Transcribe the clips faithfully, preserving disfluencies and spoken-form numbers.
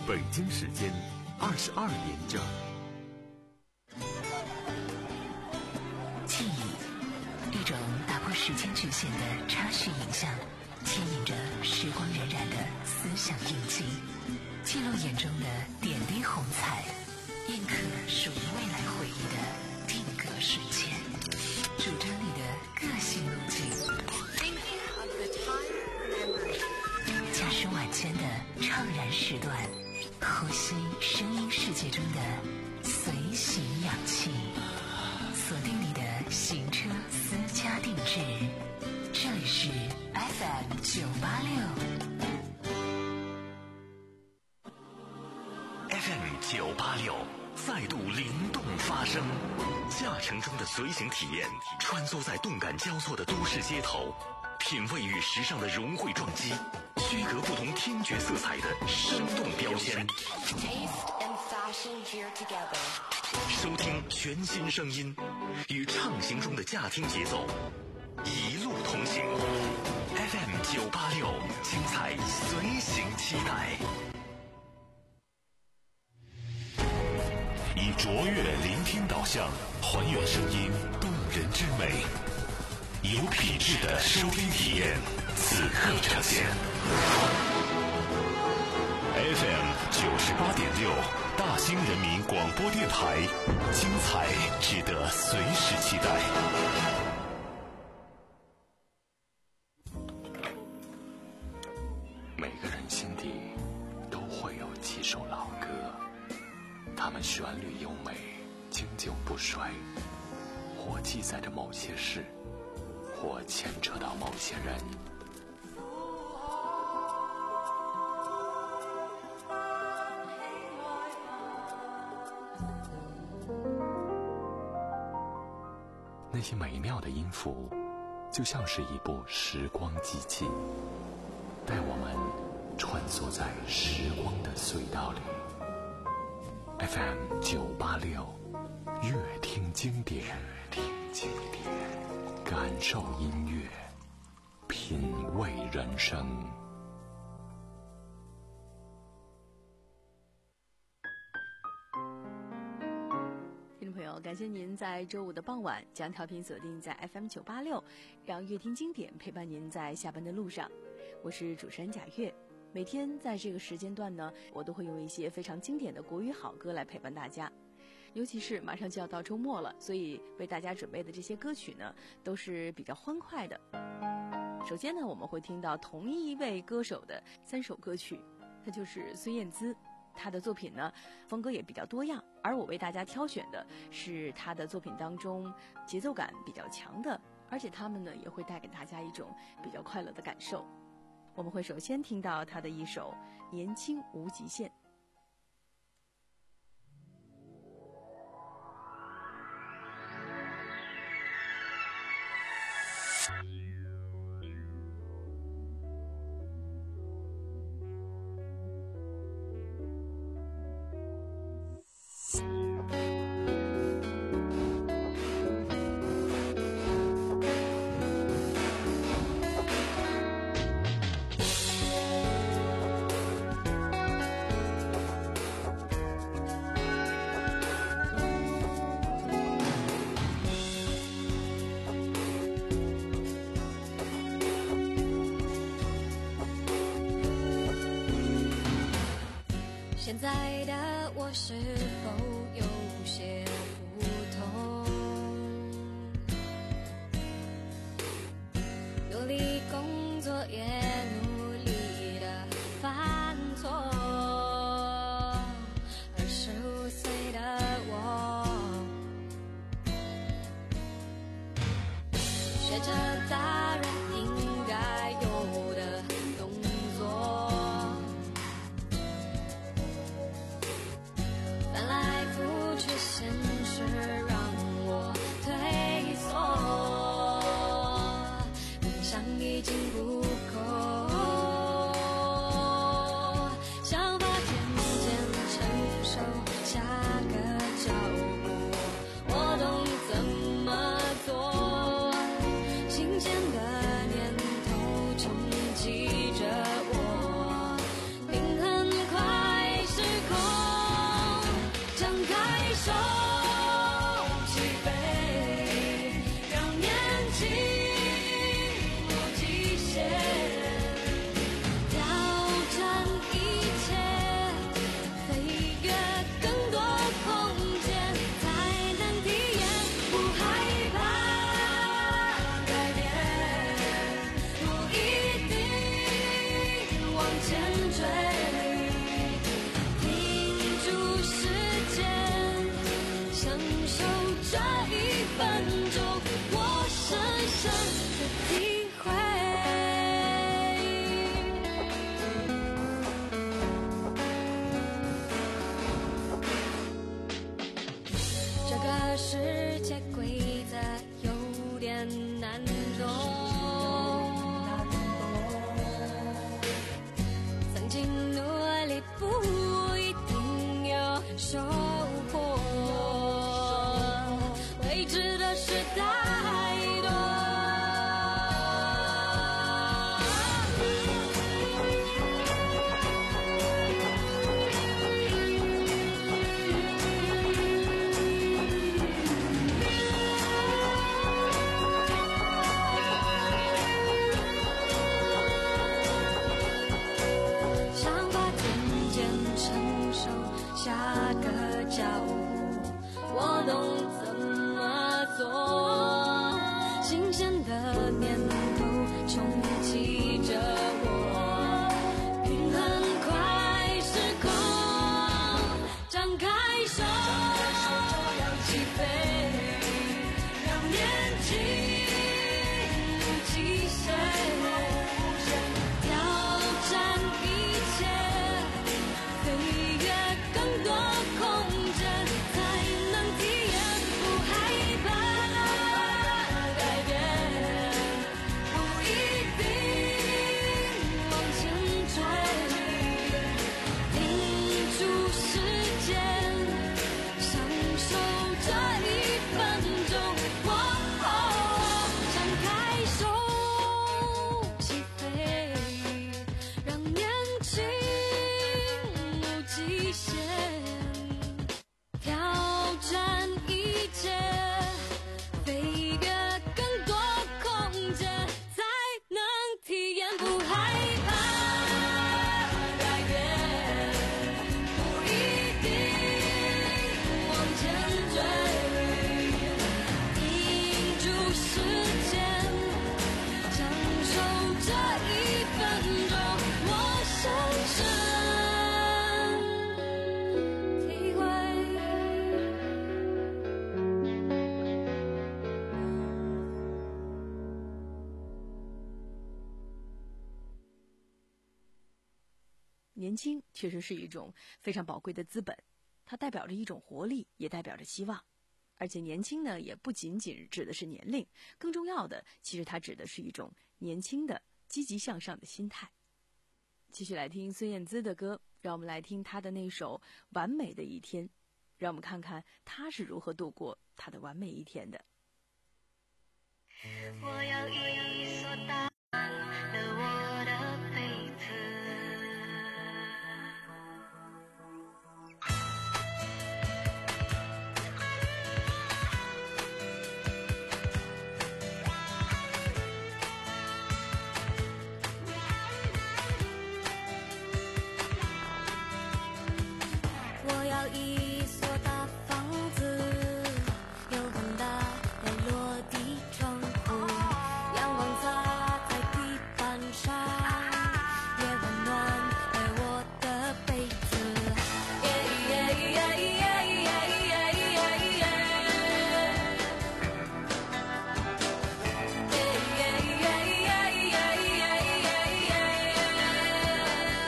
北京时间二十二点整。 记忆，一种打破时间局限的插叙影像，牵引着时光荏苒的思想印记，记录眼中的点滴红彩，印刻属于未来回忆的定格瞬间，主张你的个性路径，驾驶晚间的怅然时段，呼吸声音世界中的随行氧气，锁定你的行车私家定制，这里是 F M 九八六。 F M 九八六再度灵动发声，驾乘中的随行体验，穿梭在动感交错的都市街头，品味与时尚的融汇撞击，区隔不同听觉色彩的生动标签。收听全新声音，与畅行中的驾听节奏，一路同行。F M 九八六，精彩随行期待。以卓越聆听导向，还原声音动人之美，有品质的收听体验，此刻呈现。F M 九十八点六，大兴人民广播电台，精彩值得随时期待。每个人心底都会有几首老歌，它们旋律优美，经久不衰，或记载着某些事，或牵扯到某些人。那些美妙的音符，就像是一部时光机器，带我们穿梭在时光的隧道里。F M 九八六，乐听经典，听经典，感受音乐，品味人生。 听众朋友，感谢您在周五的傍晚将调频锁定在 F M 九八六，让乐听经典陪伴您在下班的路上。我是主持人贾月。每天在这个时间段呢，我都会用一些非常经典的国语好歌来陪伴大家。尤其是马上就要到周末了，所以为大家准备的这些歌曲呢，都是比较欢快的。首先呢，我们会听到同一位歌手的三首歌曲，他就是孙燕姿。他的作品呢，风格也比较多样，而我为大家挑选的是他的作品当中节奏感比较强的，而且他们呢也会带给大家一种比较快乐的感受。我们会首先听到他的一首《年轻无极限》。 现在的我是否有些不同？努力工作也努力的犯错，二十五岁的我学着大人应该有的动作，翻来覆去现年轻确实是一种非常宝贵的资本，它代表着一种活力，也代表着希望。而且年轻呢，也不仅仅指的是年龄，更重要的，其实它指的是一种年轻的积极向上的心态。继续来听孙燕姿的歌，让我们来听她的那首《完美的一天》，让我们看看她是如何度过她的完美一天的。 我要一所打满了我的杯子，我要一所大房子，有很大的落地窗户，阳光洒在地板上，也温暖了我的被子。耶耶耶耶耶耶耶耶耶，耶耶耶耶耶耶。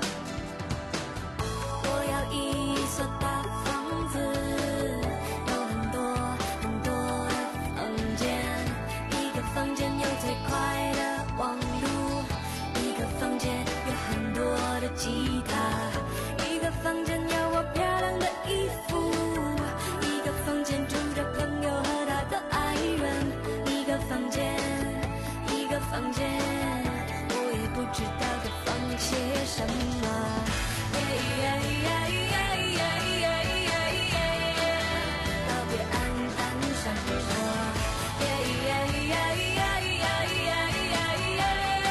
我要一所大房子，有很多很多的房间，一个房间有最快的网路，一个房间有很多的吉他，一个房间有我漂亮的衣服，一个房间住着朋友和他的爱人，一个房间一个房间，我也不知道该放些什么。耶耶耶耶耶耶耶耶，道别黯淡闪烁。耶耶耶耶耶耶耶耶，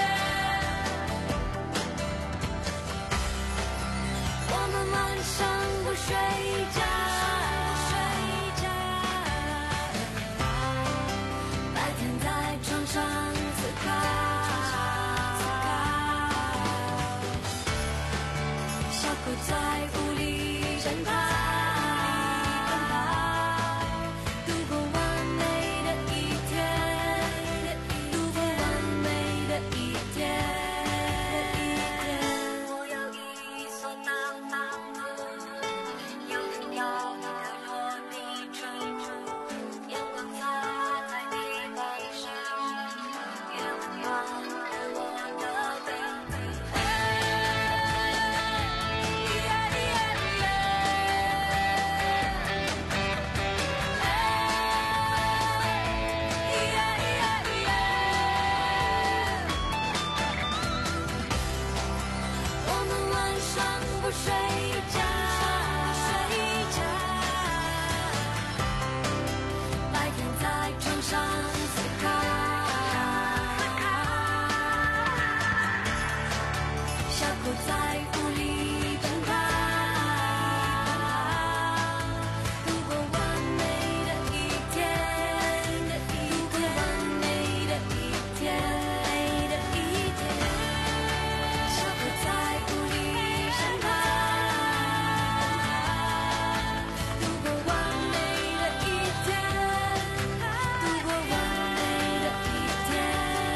我们晚上不睡觉，白天在床上思考，小狗在屋里奔跑，度过完美的一天，度过完美的一天。我要一所大房子，有很高的落地窗户，阳光洒在地板上，也温暖了我的被子。我们晚上不睡觉，白天在床上思考，小狗在屋里奔跑，度过完美的一天，度过完美的一天，小狗在屋里奔跑，度过完美的一天，度过完美的一天。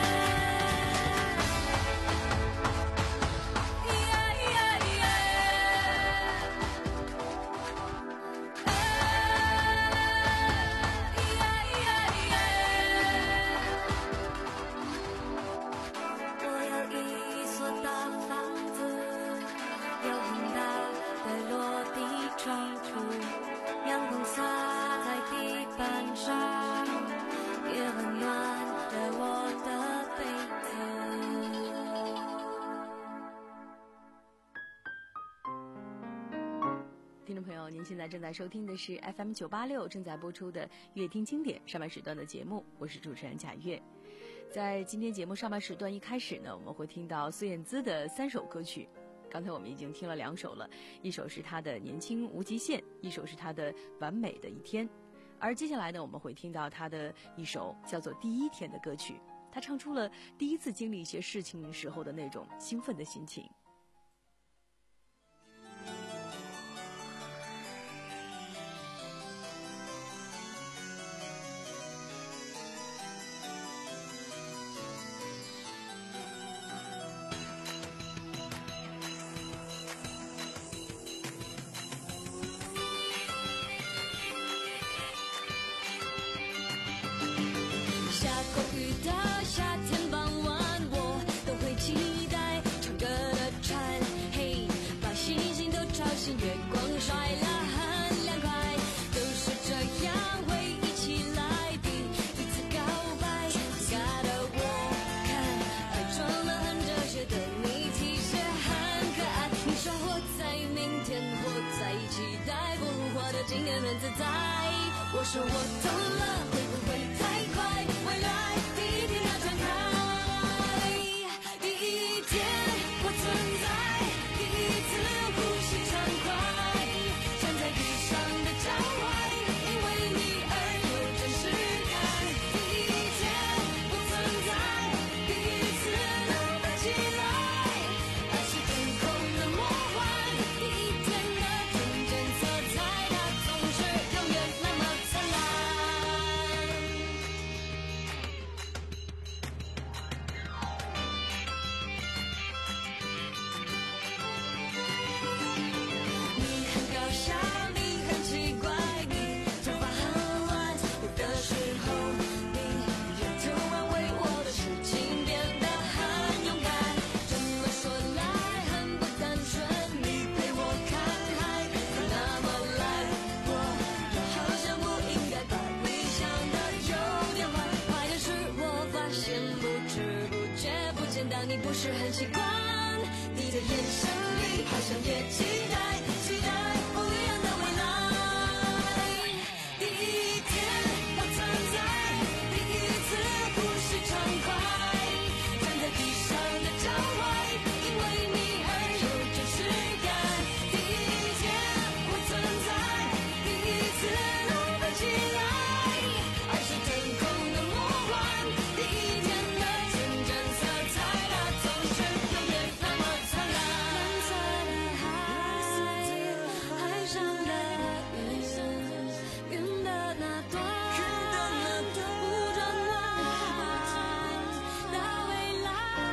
我要一所大房子，有很大的落地窗户，阳光洒在地板上，也温暖了我的被子。 听众朋友，您现在正在收听的是 F M 九八六正在播出的乐听经典上半时段的节目，我是主持人贾月。在今天节目上半时段一开始呢，我们会听到孙燕姿的三首歌曲。刚才我们已经听了两首了，一首是她的《年轻无极限》，一首是她的《完美的一天》。而接下来呢，我们会听到她的一首叫做《第一天》的歌曲。她唱出了第一次经历一些事情时候的那种兴奋的心情。 能自在。我说我懂了，会不会太快？未来第一天要展开，第一天我存在，第一次呼吸畅快，站在地上的脚踝，因为你而有真实感。第一天我存在，第一次能飞起来，爱是天空的魔幻。第一天的纯真色彩，它总是永远那么灿烂。你很搞笑，你很奇怪，你头发很乱，有的时候你也突然为我的事情变得很勇敢。这么说来很不单纯，你陪我看海，可那么来，我又好像不应该把你想的有点坏。坏的是我发现不知不觉不见到你不是很习惯，你的眼神里好像也期待期待不一样的未来。第一天我存在，第一次呼吸畅快，站在地上的脚踝，因为你而有真实感。第一天我存在，第一次能飞起来，爱是天空的魔幻。第一天的纯真色彩，它总是永远那么灿烂。蓝色的海，海上的云，云的那端，不转弯的未来。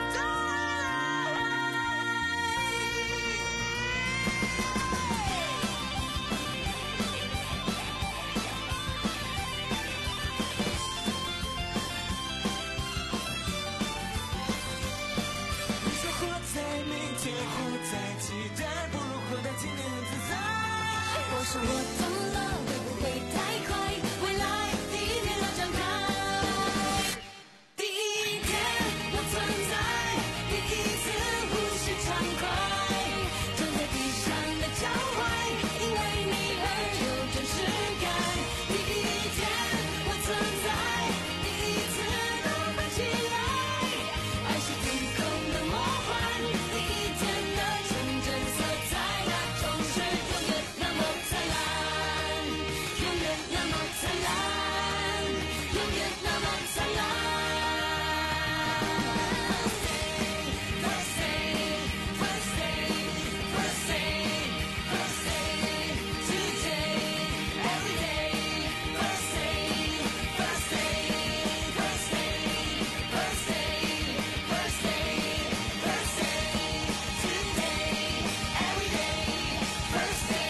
你说活在明天，活在期待，不如活在今天很自在。 我说我懂了，会不会太快？未来第一天要展开，第一天我存在，第一次呼吸畅快，站在地上的脚踝，因为你而有真实感。第一天我存在，第一次能飞起来，爱是天空的魔幻。第一天的纯真色彩，它总是永远那么灿烂，永远那么灿烂，永远那么灿烂。First day, first day, first day, first day, today, every day. First day, first day, first day, first day, first day, first day, today, every day. First day.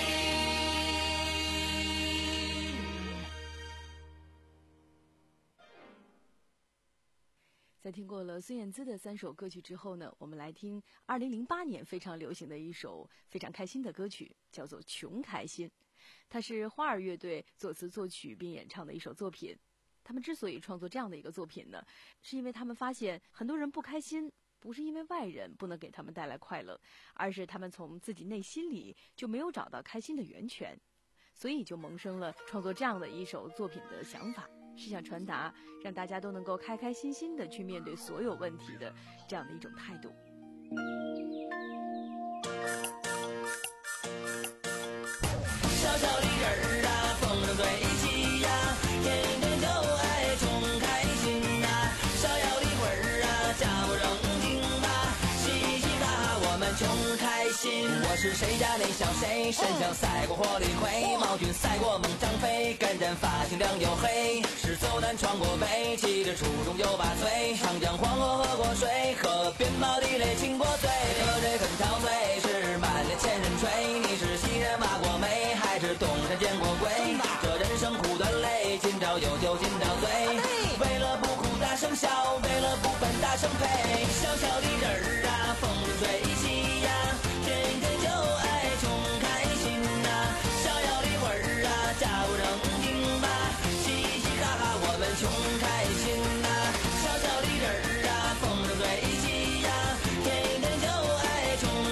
在听过了孙燕姿的三首歌曲之后呢，我们来听二零零八年非常流行的一首非常开心的歌曲，叫做《穷开心》。它是花儿乐队作词作曲并演唱的一首作品。他们之所以创作这样的一个作品呢，是因为他们发现很多人不开心，不是因为外人不能给他们带来快乐，而是他们从自己内心里就没有找到开心的源泉，所以就萌生了创作这样的一首作品的想法，是想传达让大家都能够开开心心的去面对所有问题的这样的一种态度。 小小的人儿啊，风筝对齐呀，天天就爱穷开心呐。逍遥的魂儿啊，家不正经吧，嘻嘻哈哈我们穷开心。我是谁家那小谁，身上赛过火力灰，毛军赛过猛张飞，跟人发型亮又黑，是走南闯过北，骑着初中就把嘴，长江黄河喝过水，河边毛地雷亲过嘴，喝这很陶醉，是满脸千人吹，你是西人骂过没，还是东山见过鬼？这人生苦短累，今朝有酒今朝醉，为了不哭大声笑，为了不笨大声呸，小小的人儿啊，风筝吹起呀，天天就爱穷开心呐。逍遥的魂儿啊，家不正经吧，嘻嘻哈哈我们穷开心呐。小小的人儿啊，风筝吹起呀，天天就爱穷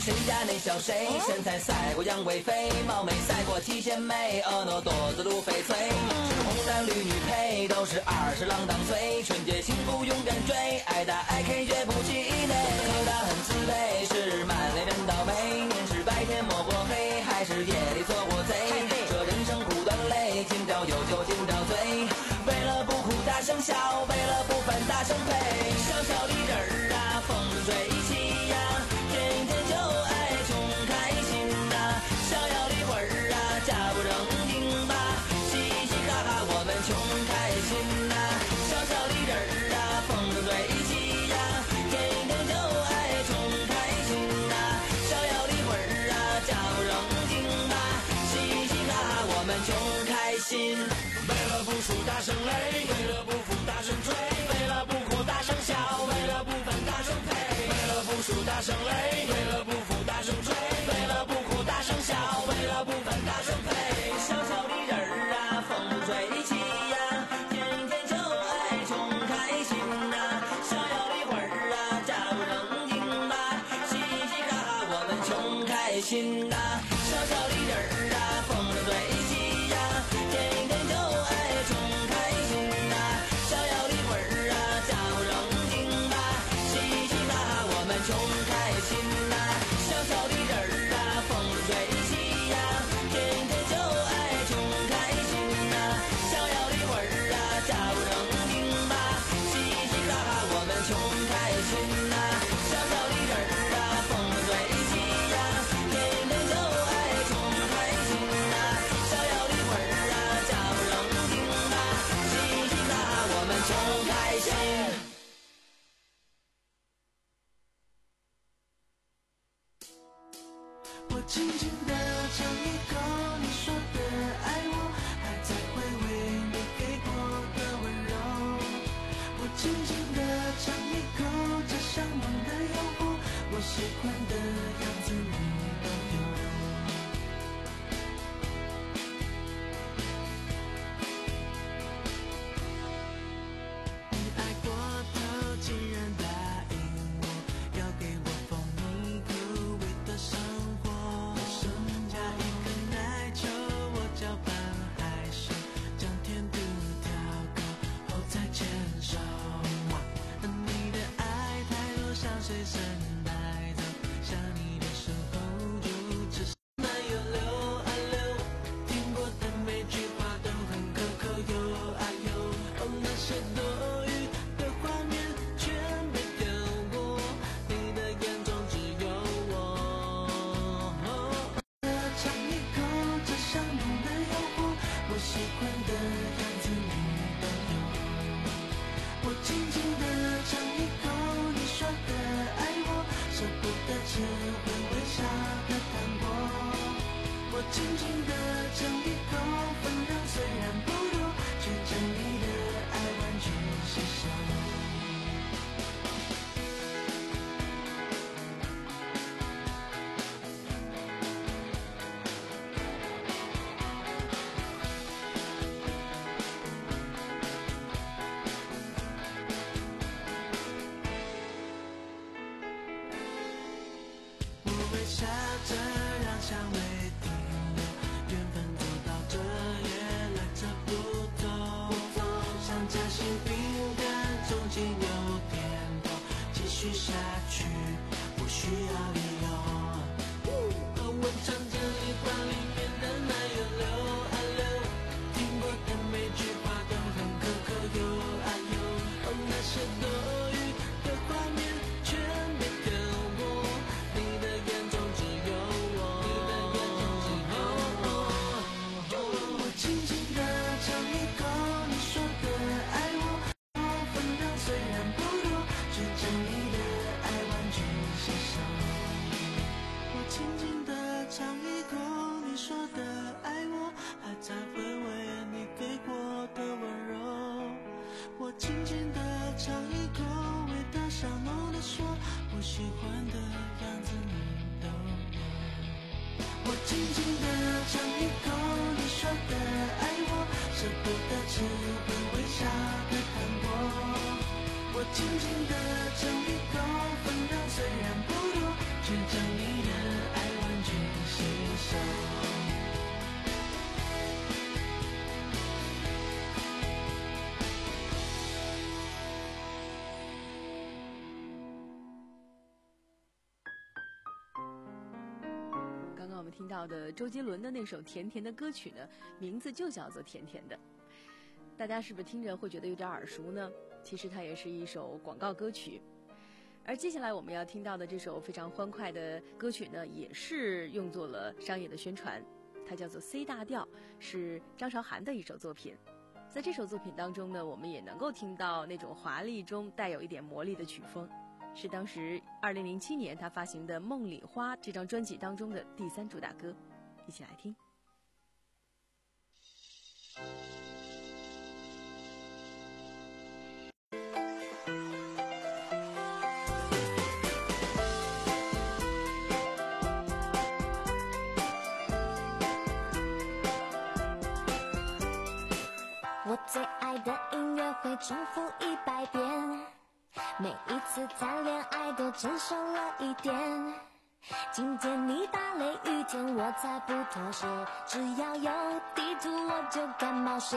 谁家那小谁，身材赛过杨贵妃，貌美赛过七仙妹，婀娜多姿如翡翠，是红男绿女配，都是二十郎当岁，纯洁幸福永远追，爱打爱 K 绝不气馁，可他很自卑，是满脸人倒霉，年是白天摸过黑，还是夜里做过贼，这人生苦短累，今朝有酒今朝醉，为了不哭大声笑，为了不烦大声呸，小小的人儿啊，风生水起呀，天天就爱穷开心呐，逍遥的魂儿啊，假不正经吧，嘻嘻哈哈我们穷开心呐，小小的人儿啊，风生水起呀，天天就爱穷开心呐，逍遥的魂儿啊，假不正经吧，嘻嘻哈哈我们穷开心，为了不输大声擂，为了不服大声吹，为了不哭大声笑，为了不烦大声呸，为了不输大声擂，为了不服大声吹，为了不哭大声笑，为了不烦大声呸，小小的人儿啊，风吹起呀，天天就爱穷开心呐，逍遥的魂儿啊，假不正经吧，嘻嘻哈哈我们穷开心呐，小小的人儿啊，风生水起呀，天天就爱穷开心呐，逍遥的魂儿啊，假不正经吧，嘻嘻哈哈我们穷开心呐，小小的人儿啊，风生水起呀，天天就爱穷开心呐，逍遥的魂儿啊，假不正经吧，嘻嘻哈哈我们穷开心呐，小小的人儿啊，风生水起呀，天天就爱穷开心呐，逍遥的魂儿啊，假不正经吧，嘻嘻哈哈我们穷开心。 我轻轻地尝一口你说的爱我，还在回味你给过的温柔。我轻轻地尝一口这香浓的诱惑，我喜欢的样子你都有。你爱过头，竟然答应我，要给我蜂蜜苦味的生活。加一颗奶球，我搅拌害羞，将甜度调高后再牵手。你的爱太多，像随身带走，想你的时候就只是慢又溜啊溜。听过的每句话都很可口，又爱又哦，那些多余的画面全被丢过，你的眼中只有我。尝一口这香浓的诱惑，我喜欢的样子你都有。我轻轻地尝一口你说的爱我，舍不得吃会微笑的糖果。我轻轻地尝一口，分量虽然不多，却将你的爱完全吸收。我微笑着让香味停留，缘分走到这也来者不同，像夹心饼干中间有甜头，继续下去不需要理由。和我唱着一罐里面的奶油流啊流，听过的每句话都很可口又爱又哦，那些多余的画面全被丢过，你的眼中只有我，你的眼中只有我。我轻轻地尝一口你说的爱我，分量虽然不多，却将你的爱完全吸收。我轻轻地尝一口你说的爱我，还在回味你给过的温柔。我轻轻地尝一口，味道香浓地说，我喜欢的样子你都有。我轻轻地尝一口你说的爱我，舍不得吃会微笑的糖果。我轻轻地尝一口，分量虽然不多，却将你的们听到的周杰伦的那首甜甜的歌曲呢，名字就叫做甜甜的。大家是不是听着会觉得有点耳熟呢？其实它也是一首广告歌曲。而接下来我们要听到的这首非常欢快的歌曲呢，也是用作了商业的宣传，它叫做 C 大调，是张韶涵的一首作品。在这首作品当中呢，我们也能够听到那种华丽中带有一点魔力的曲风，是当时二零零七年他发行的《梦里花》这张专辑当中的第三主打歌，一起来听。 我最爱的音乐会重复一百遍，每一次谈恋爱都成熟了一点。今天你打雷雨天我才不妥协，只要有地图我就敢冒险。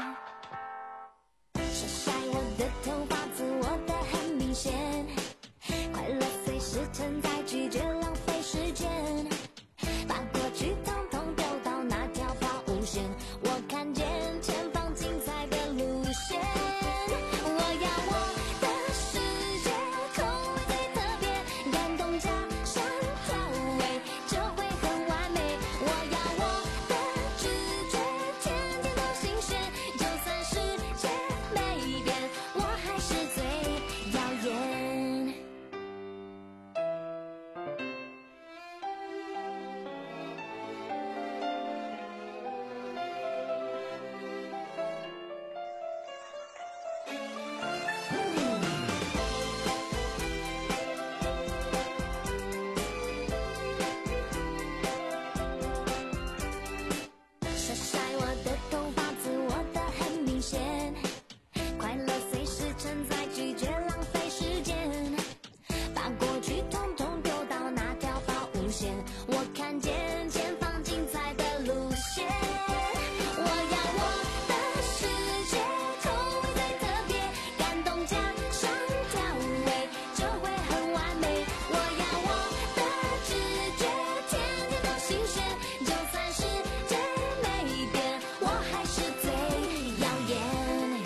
晒晒我的头发，自我的很明显，快乐随时存在，拒绝浪费时间，把过去统统丢到那条抛物线。我看见前方精彩的路线，我要我的世界口味最特别，感动加上调味就会很完美。我要我的直觉天天都新鲜，就算世界没变，我还是最耀眼。晒晒我的头发，自我的很明显，快乐随时存在，拒绝浪费时间，把过去统统丢到那条抛物线。我看见前方精彩的路线，我要我的世界口味最特别，感动加上调味就会很完美。我要我的直觉天天都新鲜，就算世界没变，我还是最耀眼。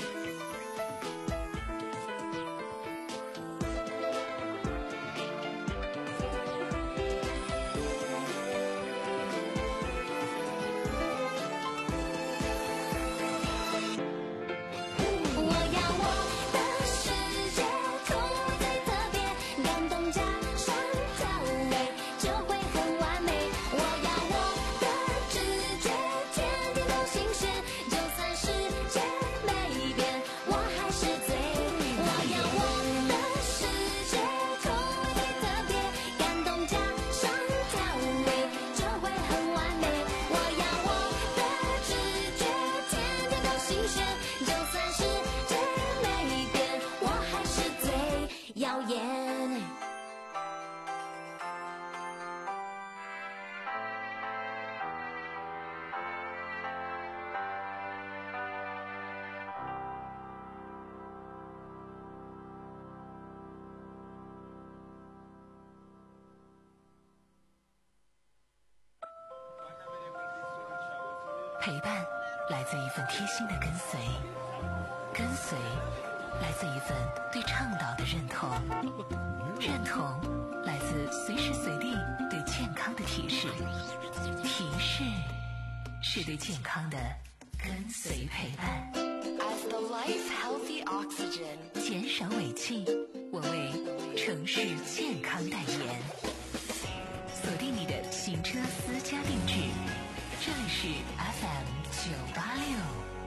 我要我的世界口味最特别，感动加上调味就会很完美。我要我的直觉天天都新鲜，就算世界没变，我还是最。我要我的世界口味最特别，感动加上调味就会很完美。我要我的直觉天天都新鲜，就算世界没变，我还是最耀眼。 陪伴来自一份贴心的跟随，跟随来自一份对倡导的认同，认同来自随时随地对健康的提示，提示是对健康的跟随陪伴。As the life healthy oxygen， 减少尾气，我为城市健康代言。锁定你的行车私家定制，这里是 F M 九八六。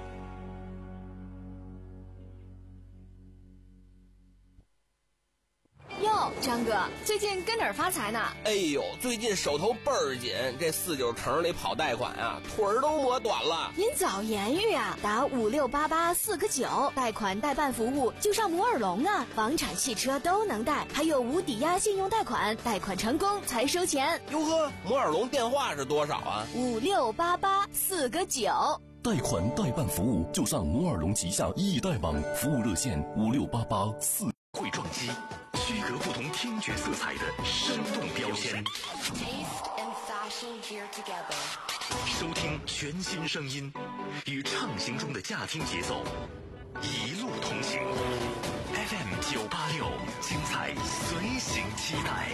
哟，张哥，最近跟哪儿发财呢？ 哎呦，最近手头倍儿紧，这四九城里跑贷款啊，腿儿都磨短了。 您早言语啊，打五六八八四个九，贷款代办服务就上摩尔龙啊，房产、汽车都能贷，还有无抵押信用贷款，贷款成功才收钱。 哟呵，摩尔龙电话是多少啊？ 五六八八四个九。 贷款代办服务就上摩尔龙旗下易贷网，服务热线五六八八四。 会撞击，区隔不同听觉色彩的生动标签。 Taste and 收听全新声音，与畅行中的驾听节奏一路同行。F M 九八六，精彩随行期待。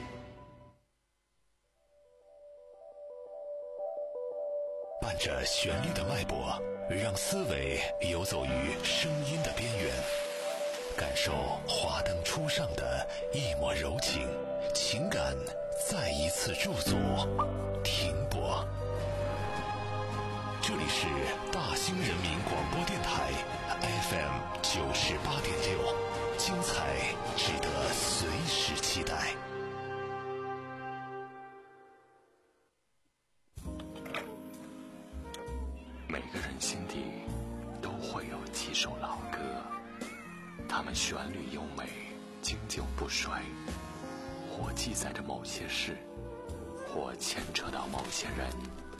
伴着旋律的脉搏，让思维游走于声音的边缘，感受华灯初上的一抹柔情，情感再一次驻足停泊。这里是大兴人民广播电台 F M 九十八点六，精彩值得随时期待。 每个人心底都会有几首老歌，它们旋律优美，经久不衰，或记载着某些事，或牵扯到某些人。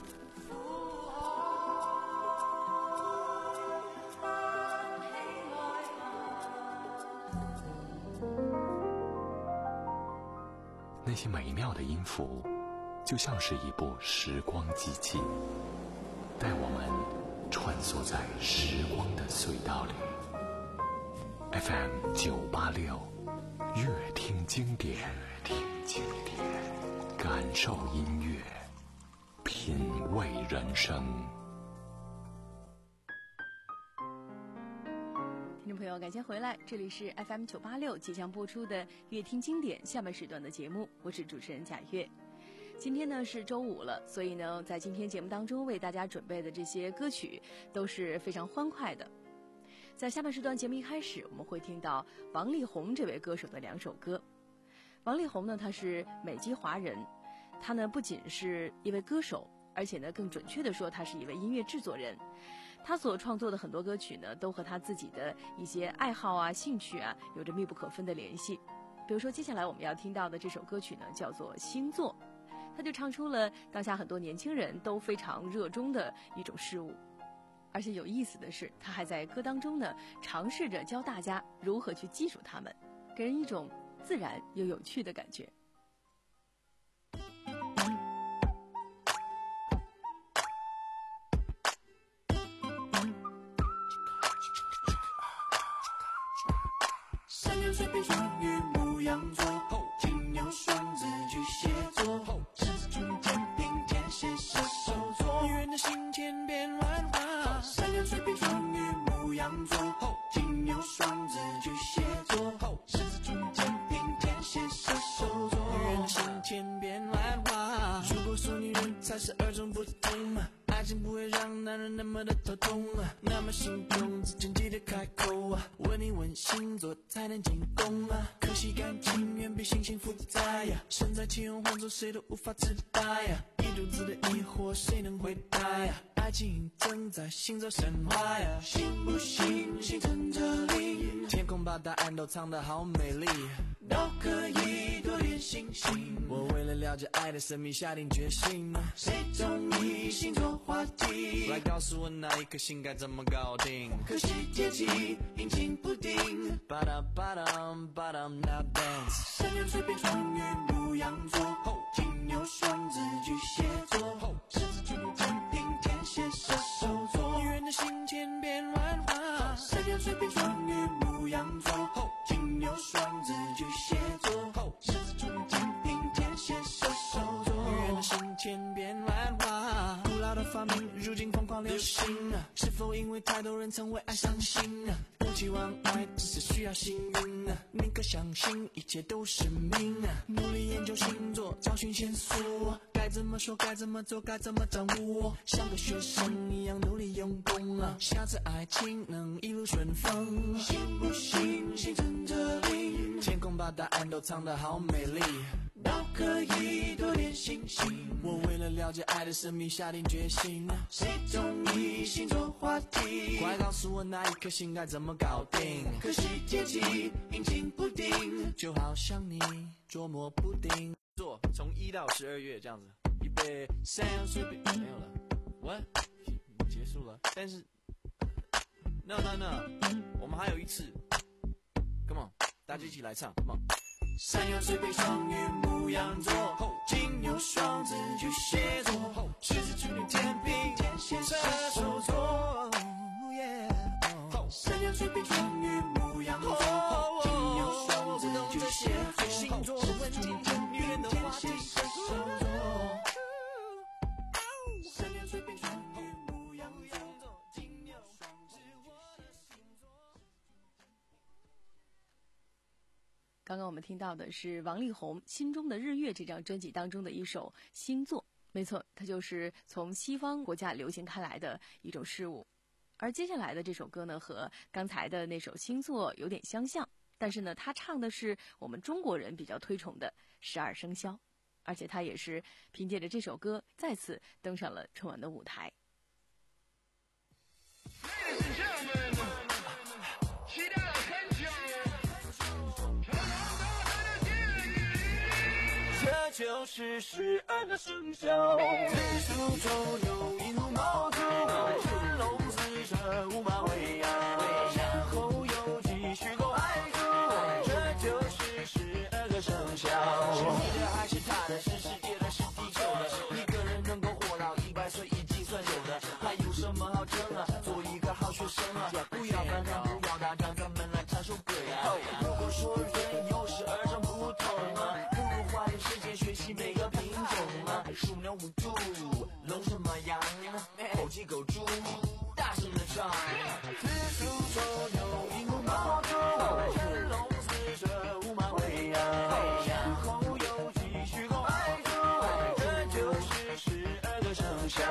那些美妙的音符，就像是一部时光机器，带我们穿梭在时光的隧道里。F M 九八六，乐听经典，乐听经典，感受音乐，品味人生。 听众朋友，感谢回来，这里是 F M 九八六即将播出的乐听经典下半时段的节目，我是主持人贾月。今天呢是周五了，所以呢在今天节目当中为大家准备的这些歌曲都是非常欢快的。在下半时段节目一开始，我们会听到王力宏这位歌手的两首歌。王力宏呢，他是美籍华人，他呢不仅是一位歌手，而且呢更准确的说，他是一位音乐制作人。他所创作的很多歌曲呢，都和他自己的一些爱好啊、兴趣啊有着密不可分的联系。比如说接下来我们要听到的这首歌曲呢，叫做《星座》。他就唱出了当下很多年轻人都非常热衷的一种事物，而且有意思的是，他还在歌当中呢尝试着教大家如何去记住它们，给人一种自然又有趣的感觉。 三月水瓶双鱼牧羊座，金牛双子巨蟹座，狮子处女天平天蝎射手座，女人的心千变万化。三月水瓶双鱼牧羊座，金牛双子巨蟹座，狮子处女天平天蝎射手座，女人的心千变万化。如果说女人才是二种不同，爱情不会让男人那么的头痛，那么心中之间记得开口，问你问星座才能进攻。可惜感情远比星星复杂呀，身在其中换做谁都无法自拔呀，一肚子的疑惑谁能回答呀？爱情正在行走神话呀，信不信星辰这里，天空把答案都藏得好美丽，都可以多点信心。我为了了解爱的神秘下定决心，谁中意星座话题，来告诉我那一颗心该怎么搞定。可惜天气阴晴不定，巴达巴达巴达 now dance。三月水瓶双鱼牧羊座，金牛双子巨蟹座，狮子处女天平天蝎射手座，女人的心千变万化。三月水瓶双鱼牧羊座，金牛双子巨蟹座，狮子处女天平天蝎射手座，女人的心千变万化。古老的发明如今疯狂流行，是否因为太多人曾为爱伤心？不期望爱只是需要幸运，宁可相信一切都是命。努力研究星座，找寻线索，该怎么说该怎么做该怎么掌握，像个学生一样努力用功，下次爱情能一路顺风。信不信星辰这里，天空把答案都藏得好美丽，都可以多点信心。我为了了解爱的神秘下定决心，谁中意星座话题，快告诉我那一颗心该怎么搞定。可惜天气阴晴不定，就好像你捉摸不定。做从一到十二月这样子，预备三水瓶没有了 ，what 结束了。但是 no no no， 我们还有一次 ，come on， 大家一起来唱 ，come on。 山羊、水瓶、双鱼、牧羊座，金牛、双子、巨蟹座，狮子、处女、天平、天蝎、射手座。山羊、水瓶、双鱼、牧羊座，金牛、双子、巨蟹座，星座问题天平、天蝎、射手座。山羊、水瓶、双鱼、牧羊座，金牛、双子，我的星座。 刚刚我们听到的是王力宏《心中的日月》这张专辑当中的一首《星座》，没错，它就是从西方国家流行开来的一种事物。而接下来的这首歌呢，和刚才的那首《星座》有点相像，但是呢，他唱的是我们中国人比较推崇的十二生肖，而且他也是凭借着这首歌再次登上了春晚的舞台。 这就是十二个生肖，子鼠丑牛寅虎卯兔，辰龙巳蛇午马未羊，然后酉鸡戌狗亥猪，这就是十二个生肖。是你的还是他的？是世界的？是地球的？一个人能够活到一百岁已经算有的，还有什么好争啊？做一个好学生啊，不要反抗，不要打仗，咱们来唱首歌呀。如果说人有十二种不同啊，花点时间学习每个品种啊，鼠牛虎兔龙蛇马羊，猴鸡狗猪，大声的唱。子鼠丑牛寅虎卯兔，辰龙巳蛇午马未羊，然后酉鸡戌狗亥猪，这就是十二个生肖。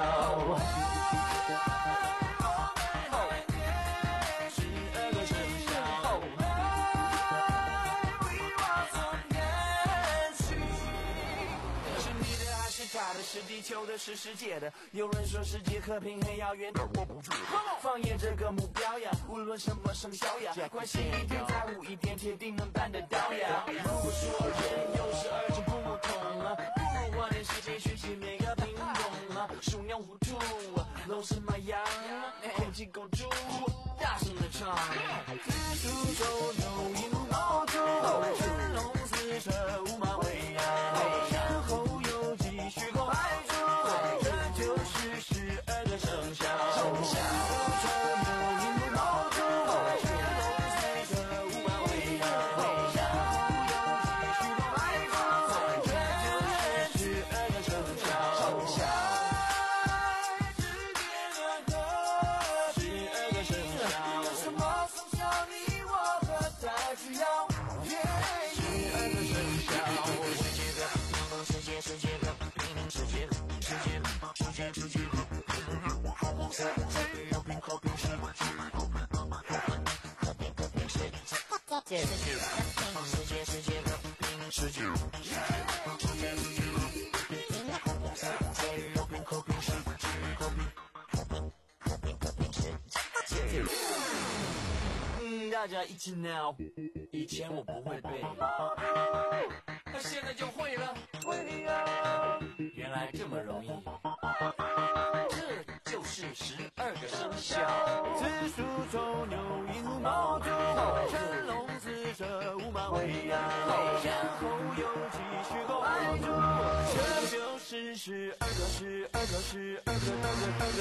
是地球的，是世界的。有人说世界和平很遥远，而我不住。放眼这个目标呀，无论什么生肖呀，关心一点，在乎一点，铁定能办得到呀。如果说人有十二种不同啊，不如花点时间学习每个品种啊。鼠牛虎兔龙蛇马羊，猴鸡狗猪，大声的唱。子鼠丑牛寅虎卯兔，辰龙巳蛇午马未羊，然后酉鸡戌狗亥猪，这就是十二个生肖。子鼠丑牛寅虎卯兔，辰龙巳蛇午马未羊，然后酉鸡戌狗亥猪，这就是十二个生肖。十二个生肖，有什么生肖你我可太需要？十二个生肖，世界的，世界世界的，世界世界世界世界的，有病和病是世界世界的世界有病和病是嗯，大家一起闹。以前我不会背，那现在就会了。会呀，原来这么容易。这就是十二个生肖：子鼠丑牛寅虎卯兔，辰龙巳蛇午马未羊，然后酉鸡戌狗亥猪，这就是十二个十二个十二个十二个十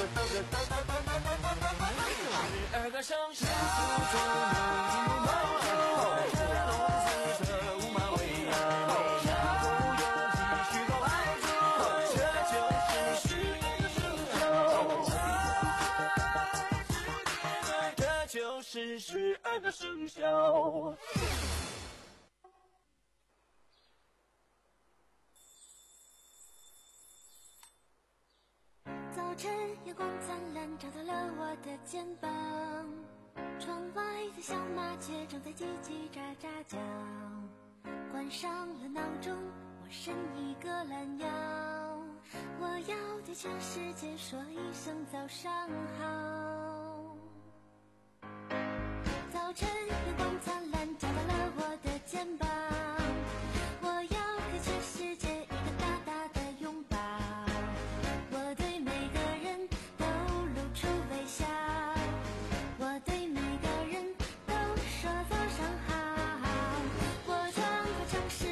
二个生肖。子鼠丑牛寅虎卯兔，辰龙巳蛇午马未羊，然后酉鸡戌狗亥猪，这就是十二个生肖。这就是十二个生肖。 早晨阳光灿烂，照到了我的肩膀。窗外的小麻雀正在叽叽喳喳叫。关上了闹钟，我伸一个懒腰。我要对全世界说一声早上好。早晨阳光灿烂，照到了我的肩膀。我要给全世界一个大大的拥抱。我对每个人都露出微笑，我对每个人都说早上好。我穿过城市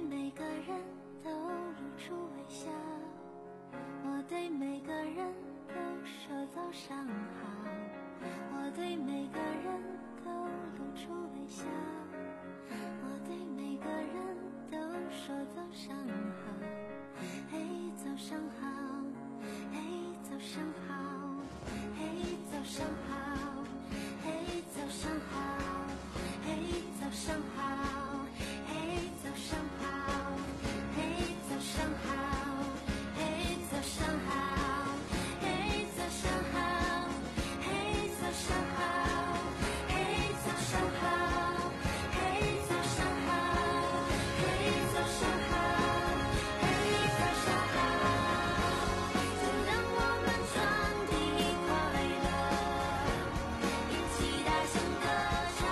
每个人都露出微笑，我对每个人都说早上好，我对每个人都露出微笑，我对每个人都说早上好，嘿早上好，嘿早上好，嘿早上好，嘿早上好，嘿早上好，嘿早上好，嘿早上好，嘿早上好，嘿早上好，嘿早上好，嘿早上好，嘿早上好，嘿早上好，嘿早上好，就让我们传递快乐，一起大声歌唱，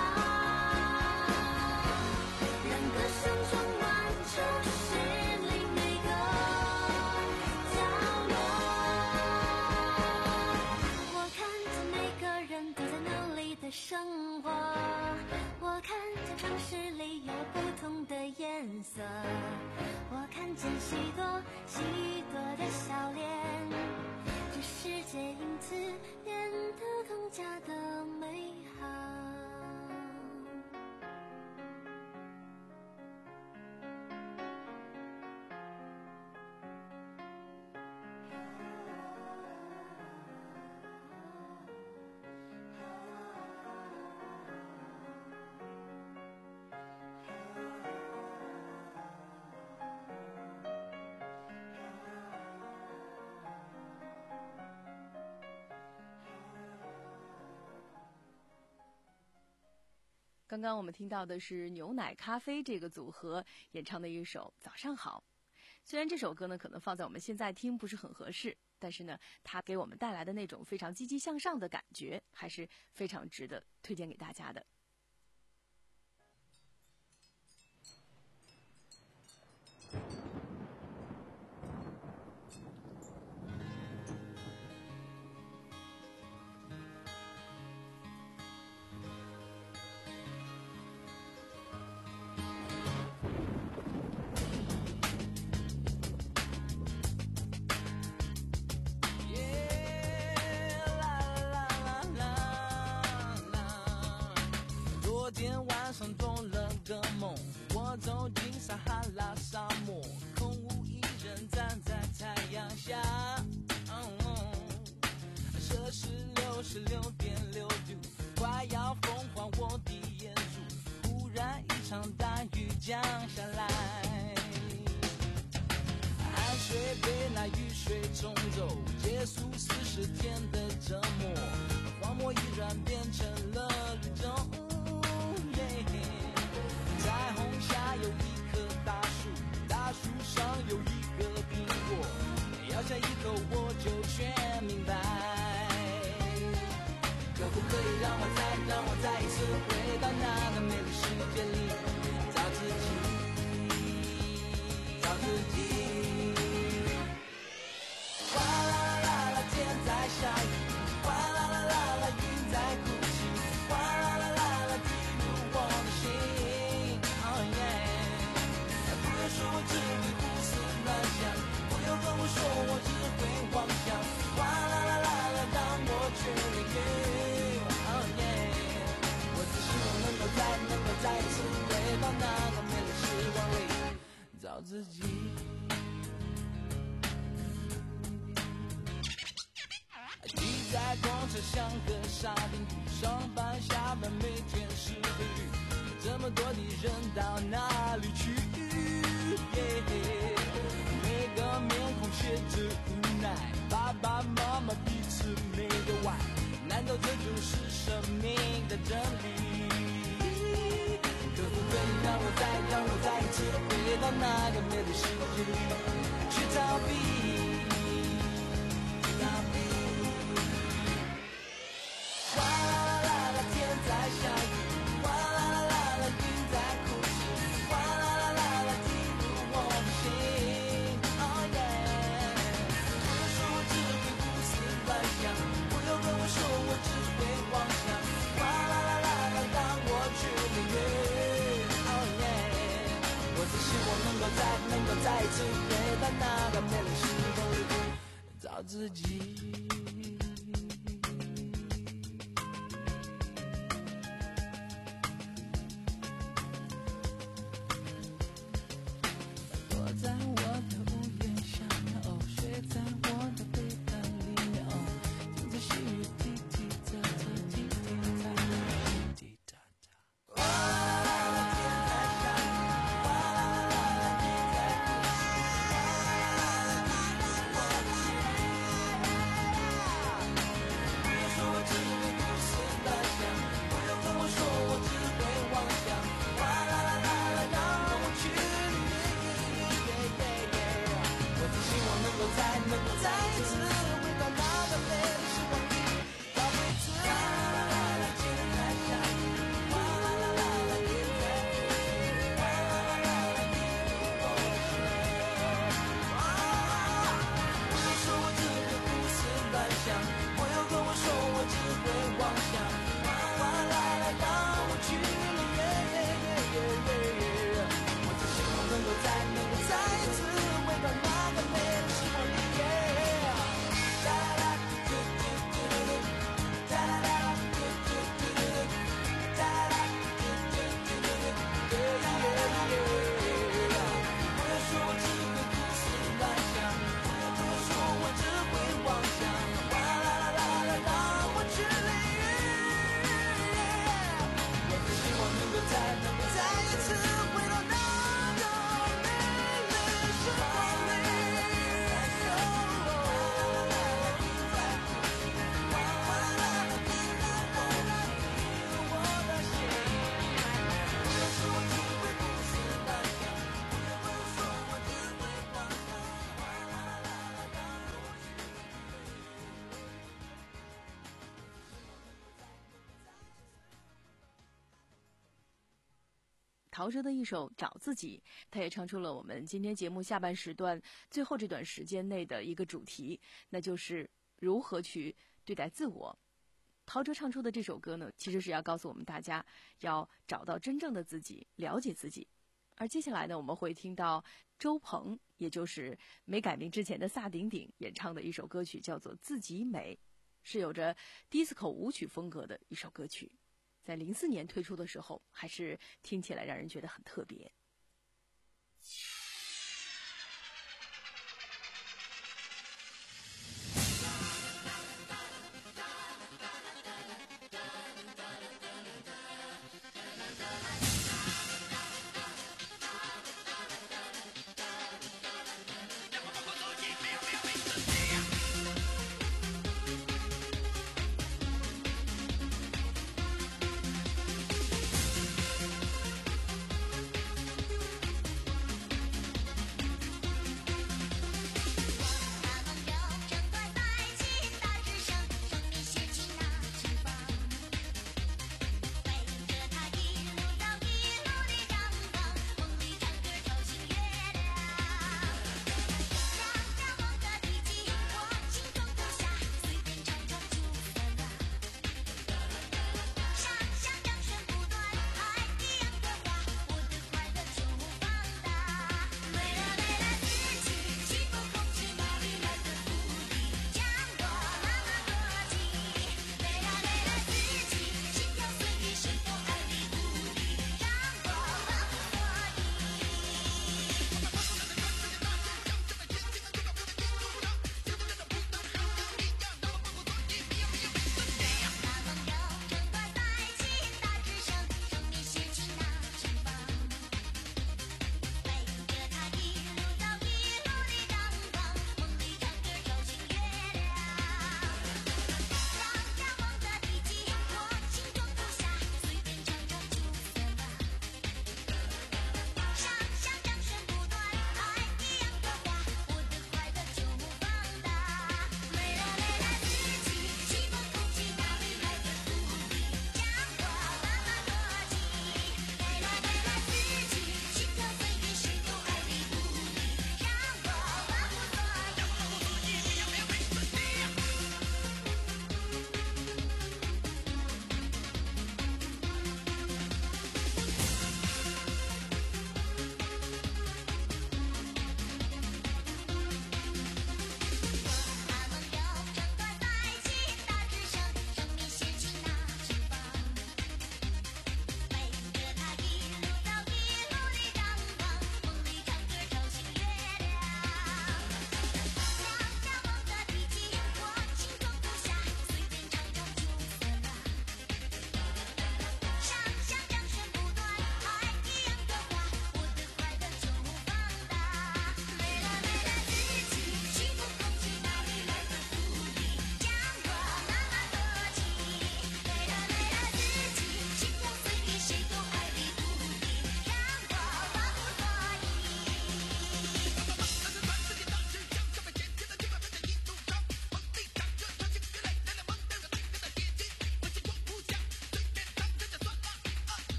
让歌声充满城市里每个角落。我看见每个人都在努力的生活，我看见城市里有不同的颜色，我看见许多许多的笑脸，这世界因此变得更加的美好。 刚刚我们听到的是牛奶咖啡这个组合演唱的一首《早上好》。虽然这首歌呢可能放在我们现在听不是很合适，但是呢它给我们带来的那种非常积极向上的感觉还是非常值得推荐给大家的。 昨天晚上做了个梦，我走进撒哈拉沙漠，空无一人站在太阳下，摄氏六十六点六度，快要风化我的眼珠，忽然一场大雨降下来，汗水被那雨水冲走，结束四十天的折磨，荒漠依然变成了绿洲。彩虹下有一棵大树，大树上有一个苹果，咬下一口我就全明白。可不可以让我再让我再一次回到那个美丽世界里，找自己，找自己。哗啦啦啦啦，天在下雨，哗啦啦啦啦，云在哭泣，哗啦啦啦啦，滴入我的心。不要说我只会胡思乱想，不要跟我说我只会妄想，哗啦啦啦啦，让我去淋雨。Oh yeah， 我只希望能够再能够再一次回到那个美丽时光里，找自己。挤在公车像个沙丁鱼，上班下班每天是个雨，这么多的人到哪里去？ Yeah, 每个面孔写着无奈，爸爸妈妈彼此没有爱，难道这就是生命的真理？可不可以让我再让我再一次回到那个美丽世界里，去逃避，逃避。哗啦啦啦啦，天在下雨，哗啦啦啦啦，云在哭泣，哗啦啦啦啦，滴入我的心。Oh yeah， 不要说我只会胡思乱想，不要跟我说我只会妄想，哗啦啦啦啦，让我去淋雨。Oh yeah， 我只希望能够再次回到那个美丽时光里找自己。 陶喆的一首《找自己》，他也唱出了我们今天节目下半时段最后这段时间内的一个主题，那就是如何去对待自我。陶喆唱出的这首歌呢，其实是要告诉我们大家要找到真正的自己，了解自己。而接下来呢，我们会听到周鹏，也就是没改名之前的萨顶顶演唱的一首歌曲，叫做《自己美》，是有着disco舞曲风格的一首歌曲。在零四年推出的时候，还是听起来让人觉得很特别。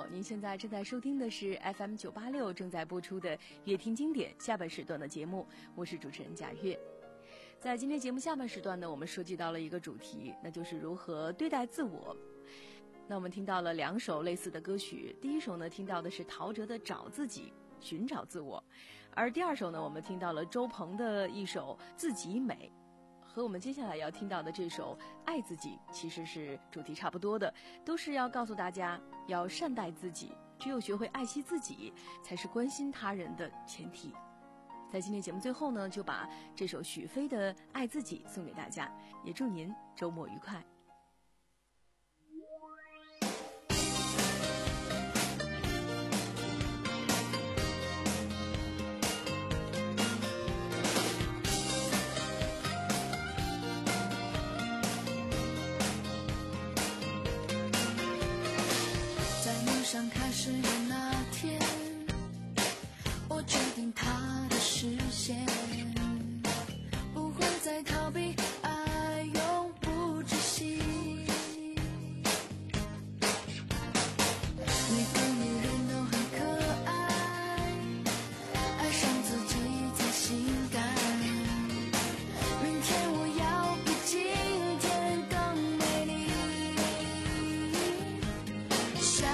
友，您现在正在收听的是 F M 九八六正在播出的《乐听经典》下半时段的节目，我是主持人贾月。在今天节目下半时段呢，我们涉及到了一个主题，那就是如何对待自我。那我们听到了两首类似的歌曲，第一首呢听到的是陶喆的《找自己》，寻找自我，而第二首呢我们听到了周鹏的一首《自己美》，和我们接下来要听到的这首《爱自己》其实是主题差不多的，都是要告诉大家要善待自己，只有学会爱惜自己，才是关心他人的前提。在今天节目最后呢，就把这首许飞的《爱自己》送给大家，也祝您周末愉快。 上开始的那天，我决定它的实现，不会再逃避，爱永不止息。每个女人都很可爱，爱上自己才性感。明天我要比今天更美丽。想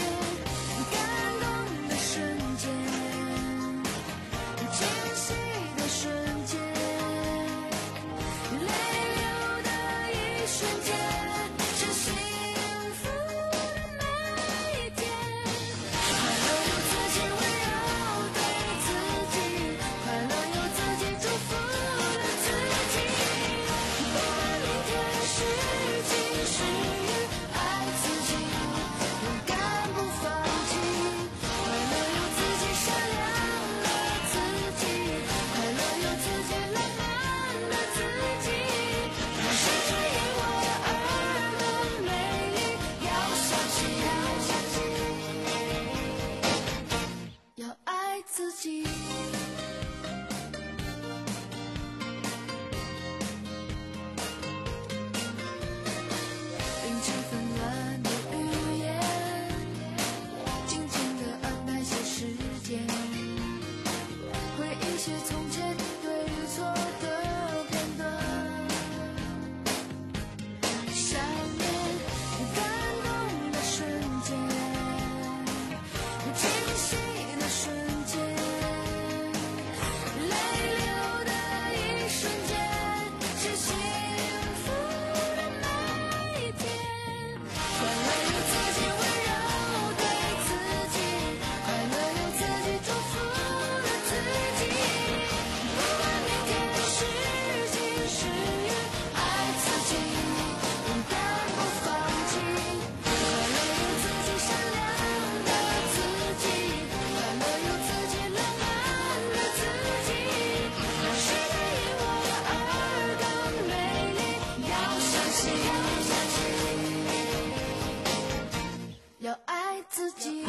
要爱自己。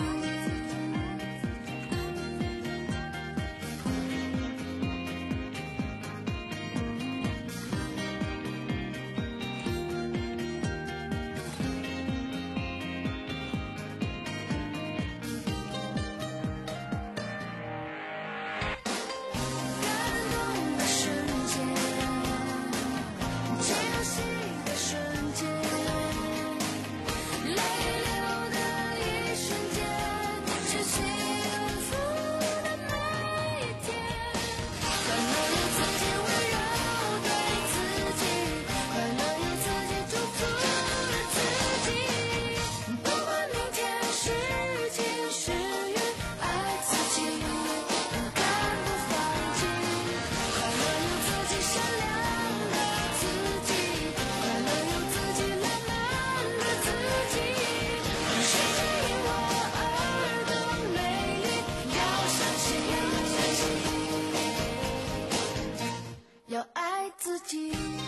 要爱自己。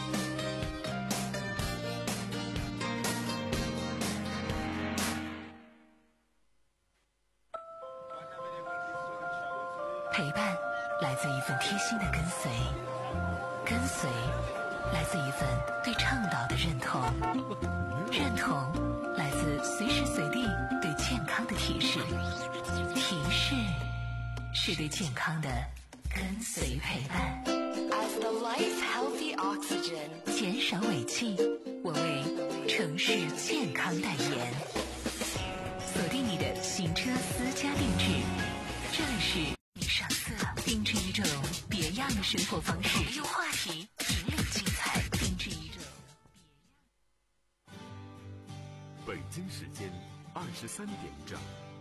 陪伴来自一份贴心的跟随，跟随来自一份对倡导的认同，认同来自随时随地对健康的提示。提示是对健康的跟随陪伴。 As the life healthy oxygen， 减少尾气，我为城市健康代言。锁定你的行车私家定制，这里是你上色，定制一种别样的生活方式，用话题引领精彩，定制一种。 北京时间二十三点整。